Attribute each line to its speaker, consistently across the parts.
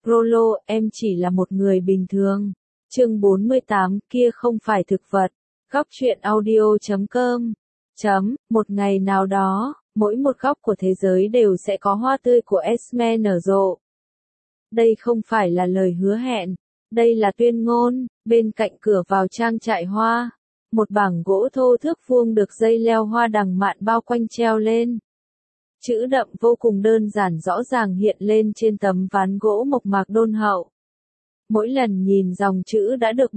Speaker 1: Rolo, em chỉ là một người bình thường. Chương 48, kia không phải thực vật. Góc truyện audio.com. Một ngày nào đó, mỗi một góc của thế giới đều sẽ có hoa tươi của Esme nở rộ. Đây không phải là lời hứa hẹn, đây là tuyên ngôn. Bên cạnh cửa vào trang trại hoa, một bảng gỗ thô thước vuông được dây leo hoa đằng mạn bao quanh treo lên. Chữ đậm vô cùng đơn giản rõ ràng hiện lên trên tấm ván gỗ mộc mạc đôn hậu. Mỗi lần nhìn dòng chữ đã được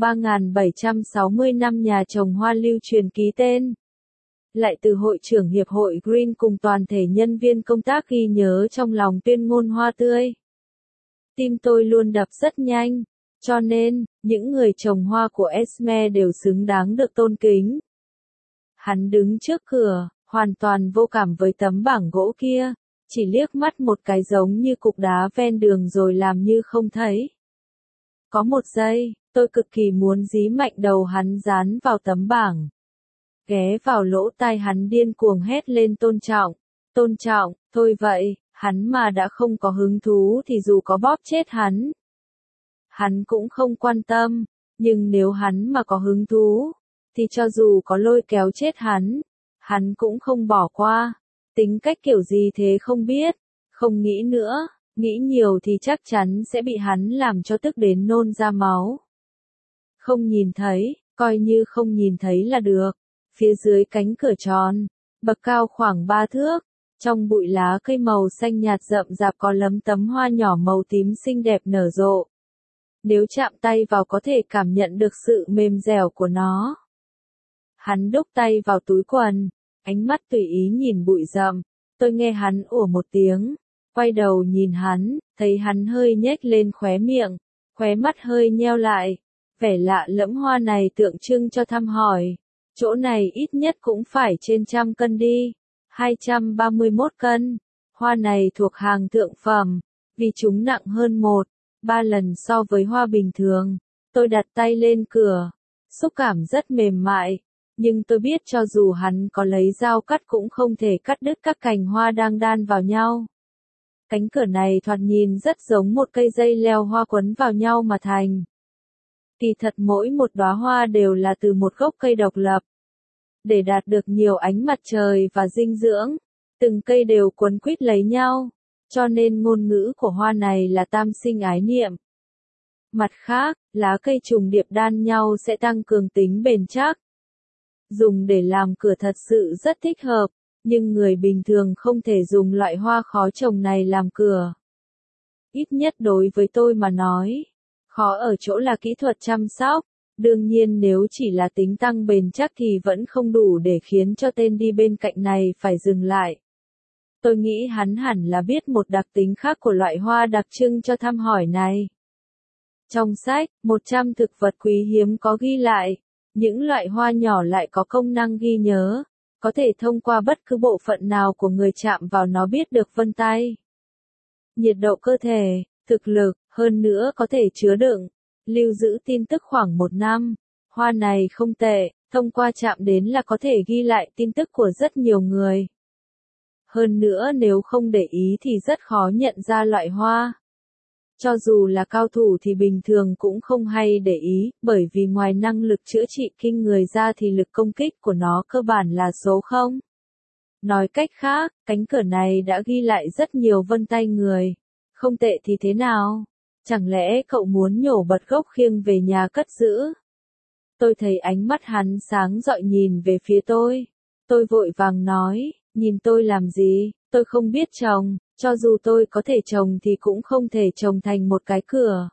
Speaker 1: 3.760 năm nhà trồng hoa lưu truyền ký tên. Lại từ hội trưởng Hiệp hội Green cùng toàn thể nhân viên công tác ghi nhớ trong lòng tuyên ngôn hoa tươi. Tim tôi luôn đập rất nhanh, cho nên, những người trồng hoa của Esme đều xứng đáng được tôn kính. Hắn đứng trước cửa, hoàn toàn vô cảm với tấm bảng gỗ kia, chỉ liếc mắt một cái giống như cục đá ven đường rồi làm như không thấy. Có một giây, tôi cực kỳ muốn dí mạnh đầu hắn dán vào tấm bảng. Ghé vào lỗ tai hắn điên cuồng hét lên tôn trọng, thôi vậy, hắn mà đã không có hứng thú thì dù có bóp chết hắn. Hắn cũng không quan tâm, nhưng nếu hắn mà có hứng thú, thì cho dù có lôi kéo chết hắn cũng không bỏ qua. Tính cách kiểu gì thế không biết, không nghĩ nữa, nghĩ nhiều thì chắc chắn sẽ bị hắn làm cho tức đến nôn ra máu. Không nhìn thấy, coi như không nhìn thấy là được. Phía dưới cánh cửa tròn, bậc cao khoảng 3 thước, trong bụi lá cây màu xanh nhạt rậm rạp có lấm tấm hoa nhỏ màu tím xinh đẹp nở rộ. Nếu chạm tay vào có thể cảm nhận được sự mềm dẻo của nó. Hắn đút tay vào túi quần, ánh mắt tùy ý nhìn bụi rậm. Tôi nghe hắn ủa một tiếng, quay đầu nhìn hắn, thấy hắn hơi nhếch lên khóe miệng, khóe mắt hơi nheo lại. Vẻ lạ lẫm hoa này tượng trưng cho thăm hỏi. Chỗ này ít nhất cũng phải trên 100 cân đi. 231 cân. Hoa này thuộc hàng thượng phẩm, vì chúng nặng hơn 3 lần so với hoa bình thường. Tôi đặt tay lên cửa, xúc cảm rất mềm mại, nhưng tôi biết cho dù hắn có lấy dao cắt cũng không thể cắt đứt các cành hoa đang đan vào nhau. Cánh cửa này thoạt nhìn rất giống một cây dây leo hoa quấn vào nhau mà thành. Kỳ thật mỗi một đóa hoa đều là từ một gốc cây độc lập. Để đạt được nhiều ánh mặt trời và dinh dưỡng, từng cây đều quấn quýt lấy nhau, cho nên ngôn ngữ của hoa này là tam sinh ái niệm. Mặt khác, lá cây trùng điệp đan nhau sẽ tăng cường tính bền chắc. Dùng để làm cửa thật sự rất thích hợp, nhưng người bình thường không thể dùng loại hoa khó trồng này làm cửa. Ít nhất đối với tôi mà nói, khó ở chỗ là kỹ thuật chăm sóc. Đương nhiên nếu chỉ là tính tăng bền chắc thì vẫn không đủ để khiến cho tên đi bên cạnh này phải dừng lại. Tôi nghĩ hắn hẳn là biết một đặc tính khác của loại hoa đặc trưng cho thăm hỏi này. Trong sách, 100 thực vật quý hiếm có ghi lại, những loại hoa nhỏ lại có công năng ghi nhớ, có thể thông qua bất cứ bộ phận nào của người chạm vào nó biết được vân tay. Nhiệt độ cơ thể, thực lực, hơn nữa có thể chứa đựng, lưu giữ tin tức khoảng 1 năm. Hoa này không tệ, thông qua chạm đến là có thể ghi lại tin tức của rất nhiều người. Hơn nữa nếu không để ý thì rất khó nhận ra loại hoa. Cho dù là cao thủ thì bình thường cũng không hay để ý, bởi vì ngoài năng lực chữa trị kinh người ra thì lực công kích của nó cơ bản là số 0. Nói cách khác, cánh cửa này đã ghi lại rất nhiều vân tay người. Không tệ thì thế nào? Chẳng lẽ cậu muốn nhổ bật gốc khiêng về nhà cất giữ? Tôi thấy ánh mắt hắn sáng rọi nhìn về phía tôi. Tôi vội vàng nói, nhìn tôi làm gì, tôi không biết trồng, cho dù tôi có thể trồng thì cũng không thể trồng thành một cái cửa.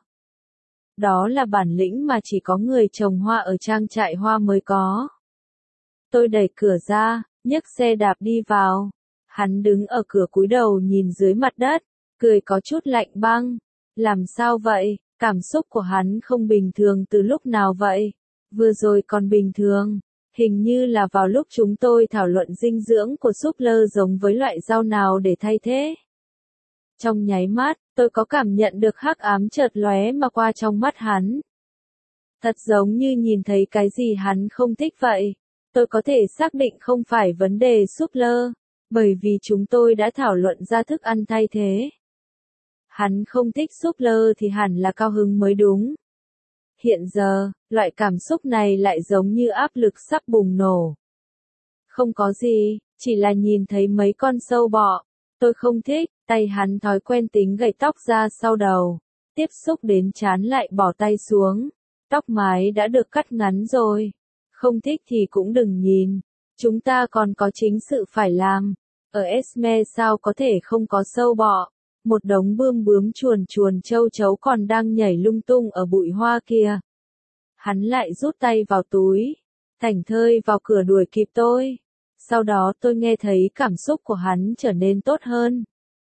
Speaker 1: Đó là bản lĩnh mà chỉ có người trồng hoa ở trang trại hoa mới có. Tôi đẩy cửa ra, nhấc xe đạp đi vào. Hắn đứng ở cửa cúi đầu nhìn dưới mặt đất, cười có chút lạnh băng. Làm sao vậy? Cảm xúc của hắn không bình thường từ lúc nào vậy? Vừa rồi còn bình thường, hình như là vào lúc chúng tôi thảo luận dinh dưỡng của súp lơ giống với loại rau nào để thay thế. Trong nháy mắt, tôi có cảm nhận được hắc ám chợt lóe mà qua trong mắt hắn. Thật giống như nhìn thấy cái gì hắn không thích vậy. Tôi có thể xác định không phải vấn đề súp lơ, bởi vì chúng tôi đã thảo luận ra thức ăn thay thế. Hắn không thích súp lơ thì hẳn là cao hứng mới đúng. Hiện giờ, loại cảm xúc này lại giống như áp lực sắp bùng nổ. Không có gì, chỉ là nhìn thấy mấy con sâu bọ. Tôi không thích, tay hắn thói quen tính gẩy tóc ra sau đầu. Tiếp xúc đến trán lại bỏ tay xuống. Tóc mái đã được cắt ngắn rồi. Không thích thì cũng đừng nhìn. Chúng ta còn có chính sự phải làm. Ở Esme sao có thể không có sâu bọ. Một đống bươm bướm chuồn chuồn châu chấu còn đang nhảy lung tung ở bụi hoa kia. Hắn lại rút tay vào túi. Thảnh thơi vào cửa đuổi kịp tôi. Sau đó tôi nghe thấy cảm xúc của hắn trở nên tốt hơn.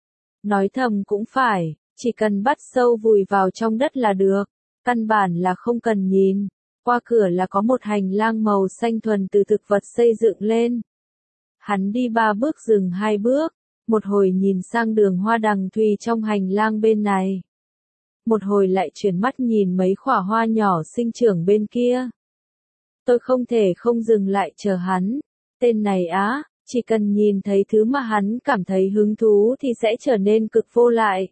Speaker 1: Nói thầm cũng phải, chỉ cần bắt sâu vùi vào trong đất là được. Căn bản là không cần nhìn. Qua cửa là có một hành lang màu xanh thuần từ thực vật xây dựng lên. Hắn đi 3 bước dừng 2 bước. Một hồi nhìn sang đường hoa đằng thùy trong hành lang bên này. Một hồi lại chuyển mắt nhìn mấy khỏa hoa nhỏ sinh trưởng bên kia. Tôi không thể không dừng lại chờ hắn. Tên này á, chỉ cần nhìn thấy thứ mà hắn cảm thấy hứng thú thì sẽ trở nên cực vô lại.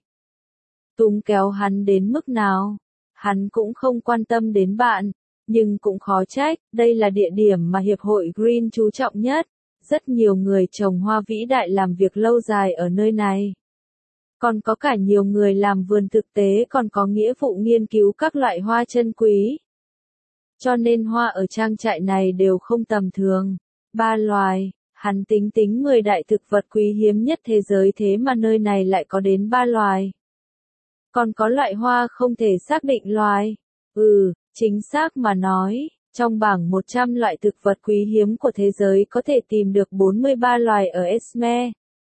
Speaker 1: Túng kéo hắn đến mức nào? Hắn cũng không quan tâm đến bạn, nhưng cũng khó trách, đây là địa điểm mà Hiệp hội Green chú trọng nhất. Rất nhiều người trồng hoa vĩ đại làm việc lâu dài ở nơi này. Còn có cả nhiều người làm vườn thực tế còn có nghĩa vụ nghiên cứu các loại hoa chân quý. Cho nên hoa ở trang trại này đều không tầm thường. 3 loài, hắn tính 10 đại thực vật quý hiếm nhất thế giới thế mà nơi này lại có đến 3 loài. Còn có loại hoa không thể xác định loài. Chính xác mà nói. Trong bảng 100 loại thực vật quý hiếm của thế giới có thể tìm được 43 loài ở Esme.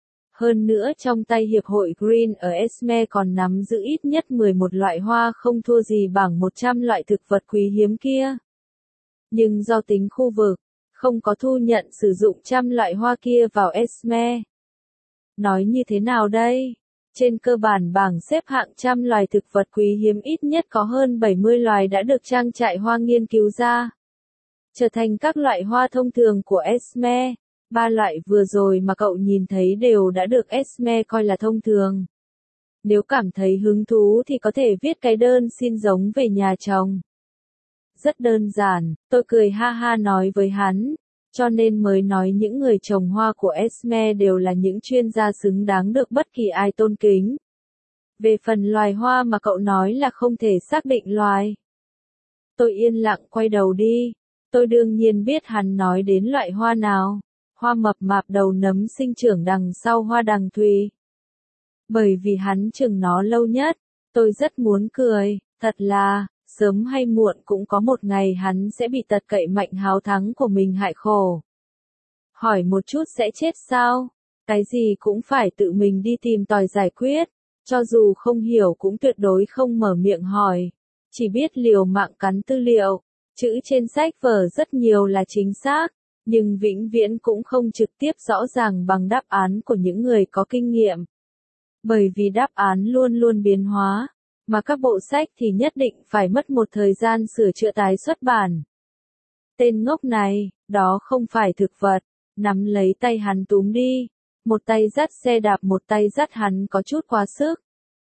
Speaker 1: Hơn nữa trong tay Hiệp hội Green ở Esme còn nắm giữ ít nhất 11 loại hoa không thua gì bảng 100 loại thực vật quý hiếm kia. Nhưng do tính khu vực, không có thu nhận sử dụng trăm loại hoa kia vào Esme. Nói như thế nào đây? Trên cơ bản bảng xếp hạng trăm loài thực vật quý hiếm ít nhất có hơn 70 loài đã được trang trại hoa nghiên cứu ra. Trở thành các loại hoa thông thường của Esme. 3 loại vừa rồi mà cậu nhìn thấy đều đã được Esme coi là thông thường. Nếu cảm thấy hứng thú thì có thể viết cái đơn xin giống về nhà trồng. Rất đơn giản, tôi cười ha ha nói với hắn. Cho nên mới nói những người trồng hoa của Esme đều là những chuyên gia xứng đáng được bất kỳ ai tôn kính. Về phần loài hoa mà cậu nói là không thể xác định loài. Tôi yên lặng quay đầu đi. Tôi đương nhiên biết hắn nói đến loại hoa nào. Hoa mập mạp đầu nấm sinh trưởng đằng sau hoa đằng thùy. Bởi vì hắn chừng nó lâu nhất, tôi rất muốn cười, thật là, sớm hay muộn cũng có một ngày hắn sẽ bị tật cậy mạnh háo thắng của mình hại khổ. Hỏi một chút sẽ chết sao? Cái gì cũng phải tự mình đi tìm tòi giải quyết, cho dù không hiểu cũng tuyệt đối không mở miệng hỏi, chỉ biết liều mạng cắn tư liệu, chữ trên sách vở rất nhiều là chính xác. Nhưng vĩnh viễn cũng không trực tiếp rõ ràng bằng đáp án của những người có kinh nghiệm. Bởi vì đáp án luôn luôn biến hóa, mà các bộ sách thì nhất định phải mất một thời gian sửa chữa tái xuất bản. Tên ngốc này, đó không phải thực vật, nắm lấy tay hắn túm đi, một tay dắt xe đạp một tay dắt hắn có chút quá sức.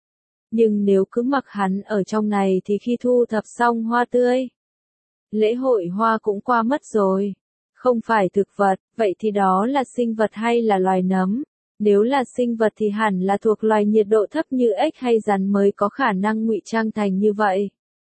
Speaker 1: Nhưng nếu cứ mặc hắn ở trong này thì khi thu thập xong hoa tươi, lễ hội hoa cũng qua mất rồi. Không phải thực vật, vậy thì đó là sinh vật hay là loài nấm? Nếu là sinh vật thì hẳn là thuộc loài nhiệt độ thấp như ếch hay rắn mới có khả năng ngụy trang thành như vậy.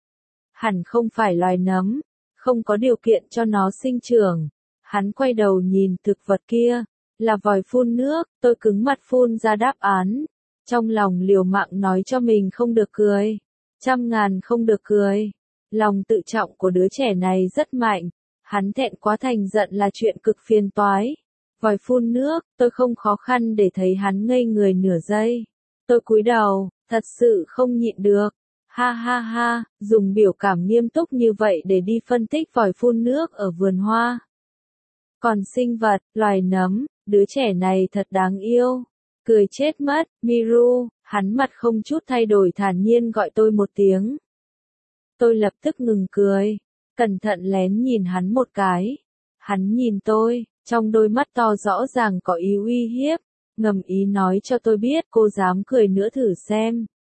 Speaker 1: Hẳn không phải loài nấm, không có điều kiện cho nó sinh trưởng. Hắn quay đầu nhìn thực vật kia, là vòi phun nước, tôi cứng mặt phun ra đáp án. Trong lòng liều mạng nói cho mình không được cười. 100.000 không được cười. Lòng tự trọng của đứa trẻ này rất mạnh. Hắn thẹn quá thành giận là chuyện cực phiền toái. Vòi phun nước, tôi không khó khăn để thấy hắn ngây người nửa giây. Tôi cúi đầu, thật sự không nhịn được. Ha ha ha, dùng biểu cảm nghiêm túc như vậy để đi phân tích vòi phun nước ở vườn hoa. Còn sinh vật, loài nấm, đứa trẻ này thật đáng yêu. Cười chết mất, Miru, hắn mặt không chút thay đổi thản nhiên gọi tôi một tiếng. Tôi lập tức ngừng cười. Cẩn thận lén nhìn hắn một cái. Hắn nhìn tôi, trong đôi mắt to rõ ràng có ý uy hiếp, ngầm ý nói cho tôi biết cô dám cười nữa thử xem.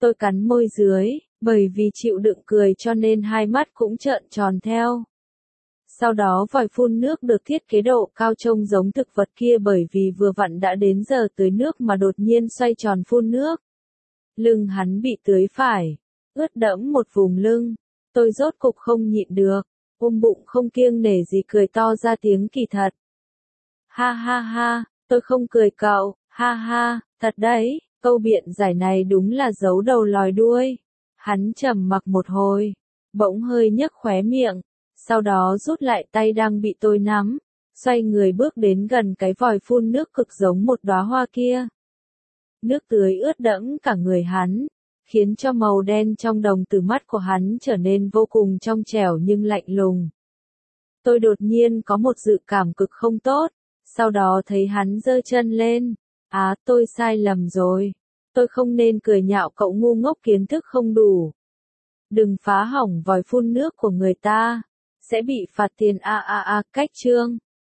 Speaker 1: Tôi cắn môi dưới, bởi vì chịu đựng cười cho nên hai mắt cũng trợn tròn theo. Sau đó vòi phun nước được thiết kế độ cao trông giống thực vật kia bởi vì vừa vặn đã đến giờ tưới nước mà đột nhiên xoay tròn phun nước. Lưng hắn bị tưới phải, ướt đẫm một vùng lưng. Tôi rốt cục không nhịn được, ôm bụng không kiêng nể gì cười to ra tiếng kỳ thật. Ha ha ha, tôi không cười cậu, ha ha, thật đấy, câu biện giải này đúng là giấu đầu lòi đuôi. Hắn trầm mặc một hồi, bỗng hơi nhếch khóe miệng, sau đó rút lại tay đang bị tôi nắm, xoay người bước đến gần cái vòi phun nước cực giống một đóa hoa kia. Nước tưới ướt đẫm cả người hắn, khiến cho màu đen trong đồng tử mắt của hắn trở nên vô cùng trong trẻo nhưng lạnh lùng. Tôi đột nhiên có một dự cảm cực không tốt, sau đó thấy hắn giơ chân lên. Tôi sai lầm rồi. Tôi không nên cười nhạo cậu ngu ngốc kiến thức không đủ. Đừng phá hỏng vòi phun nước của người ta, sẽ bị phạt tiền cách chương.